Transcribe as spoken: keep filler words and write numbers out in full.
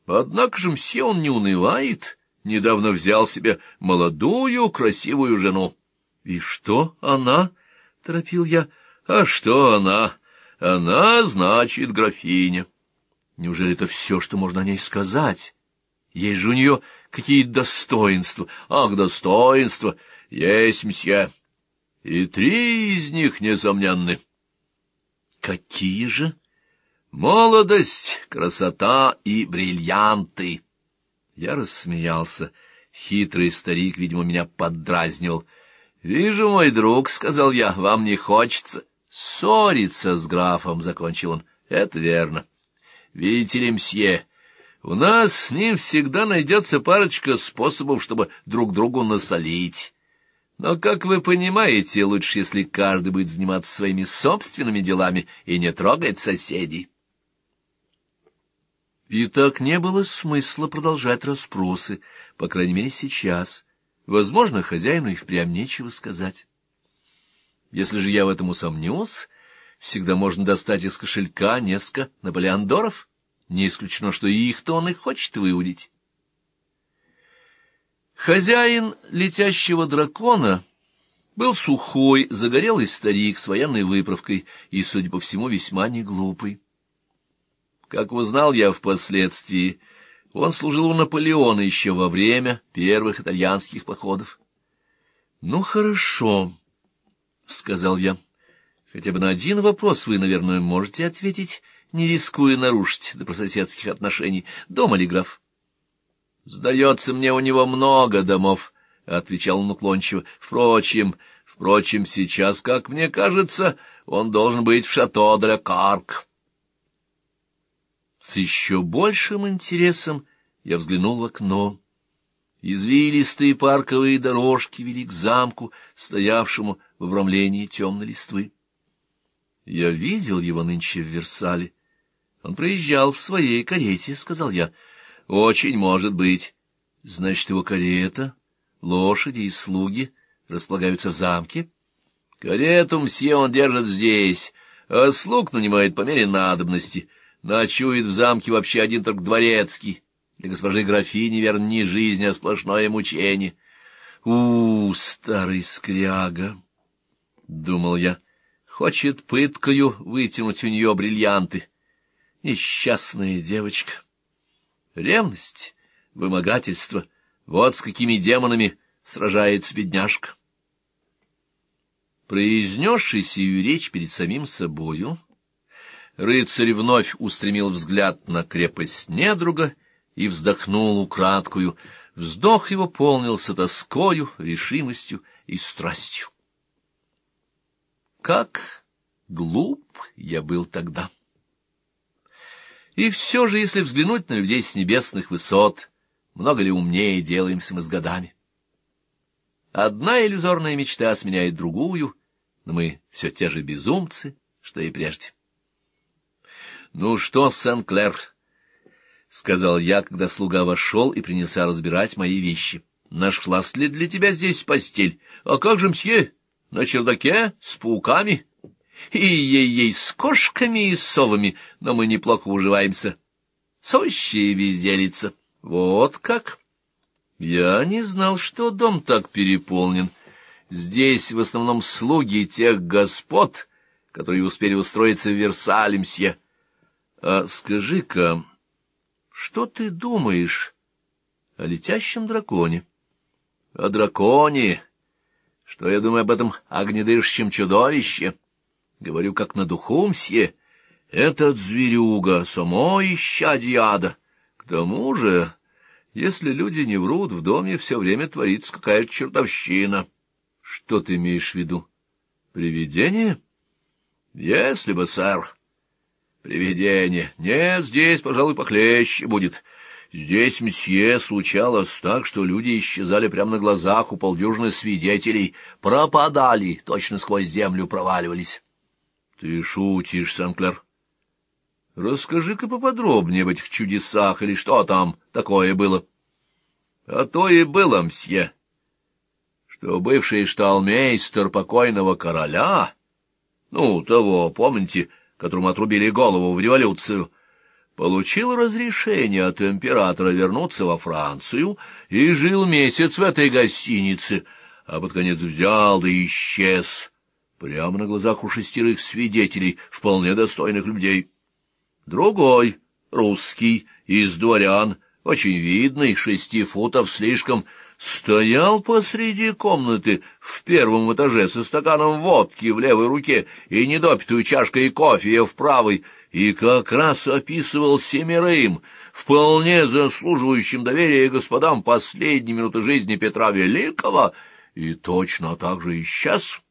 Однако же мсье он не унывает, недавно взял себе молодую красивую жену. — И что она? — торопил я. — А что она? Она, значит, графиня. Неужели это все, что можно о ней сказать? Есть же у нее какие-то достоинства. Ах, достоинства! Есть, мсье. И три из них несомненны. Какие же? Молодость, красота и бриллианты. Я рассмеялся. Хитрый старик, видимо, меня поддразнивал. — Вижу, мой друг, — сказал я, — вам не хочется ссориться с графом, — закончил он. — Это верно. Видите ли, мсье, у нас с ним всегда найдется парочка способов, чтобы друг другу насолить. Но, как вы понимаете, лучше, если каждый будет заниматься своими собственными делами и не трогать соседей. И так не было смысла продолжать расспросы, по крайней мере, сейчас. Возможно, хозяину и впрямь нечего сказать. Если же я в этом усомнюсь, всегда можно достать из кошелька несколько наполеондоров. Не исключено, что и их-то он и хочет выудить. Хозяин летящего дракона был сухой, загорелый старик с военной выправкой и, судя по всему, весьма неглупый. Как узнал я впоследствии, он служил у Наполеона еще во время первых итальянских походов. — Ну, хорошо, — сказал я. — Хотя бы на один вопрос вы, наверное, можете ответить, не рискуя нарушить добрососедских отношений. Дома ли граф? — Сдается мне, у него много домов, — отвечал он уклончиво. — Впрочем, впрочем, сейчас, как мне кажется, он должен быть в Шато-де-ля-Карк. С еще большим интересом я взглянул в окно. Извилистые парковые дорожки вели к замку, стоявшему в обрамлении темной листвы. Я видел его нынче в Версале. Он проезжал в своей карете, — сказал я. — Очень может быть. Значит, его карета, лошади и слуги располагаются в замке? Карету мсье он держит здесь, а слуг нанимает по мере надобности. Ночует в замке вообще один только дворецкий. Для госпожи графини, верно, не жизнь, а сплошное мучение. У, старый скряга, — думал я, — хочет пыткою вытянуть у нее бриллианты. Несчастная девочка. Ревность, вымогательство — вот с какими демонами сражается бедняжка. Произнесший сию речь перед самим собою, рыцарь вновь устремил взгляд на крепость недруга и вздохнул украдкую. Вздох его полнился тоскою, решимостью и страстью. Как глуп я был тогда! И все же, если взглянуть на людей с небесных высот, много ли умнее делаемся мы с годами? Одна иллюзорная мечта сменяет другую, но мы все те же безумцы, что и прежде. — Ну что, Сен-Клер, — сказал я, когда слуга вошел и принялся разбирать мои вещи, — нашлась ли для тебя здесь постель? А как же, мсье, на чердаке, с пауками? И ей-ей, с кошками и совами, но мы неплохо уживаемся. Сущая безделица. Вот как? Я не знал, что дом так переполнен. Здесь в основном слуги тех господ, которые успели устроиться в Версале, мсье. А скажи-ка, что ты думаешь о летящем драконе? О драконе? Что я думаю об этом огнедышащем чудовище? Говорю, как на духу, мсье. Этот зверюга, само исчадье ада. К тому же, если люди не врут, в доме все время творится какая-то чертовщина. Что ты имеешь в виду? Привидение? Если бы, сэр. Привидение. Нет, здесь, пожалуй, похлеще будет. Здесь, мсье, случалось так, что люди исчезали прямо на глазах у полдюжины свидетелей, пропадали, точно сквозь землю проваливались. Ты шутишь, Сен-Клер? Расскажи-ка поподробнее об этих чудесах, или что там такое было? А то и было, мсье, что бывший шталмейстер покойного короля, ну, того, помните, которому отрубили голову в революцию, получил разрешение от императора вернуться во Францию и жил месяц в этой гостинице, а под конец взял да исчез, прямо на глазах у шестерых свидетелей, вполне достойных людей. Другой, русский, из дворян, очень видный, шести футов слишком, стоял посреди комнаты в первом этаже со стаканом водки в левой руке и недопитую чашкой кофе в правой, и как раз описывал семерым, вполне заслуживающим доверия господам, последние минуты жизни Петра Великого, и точно так же исчез.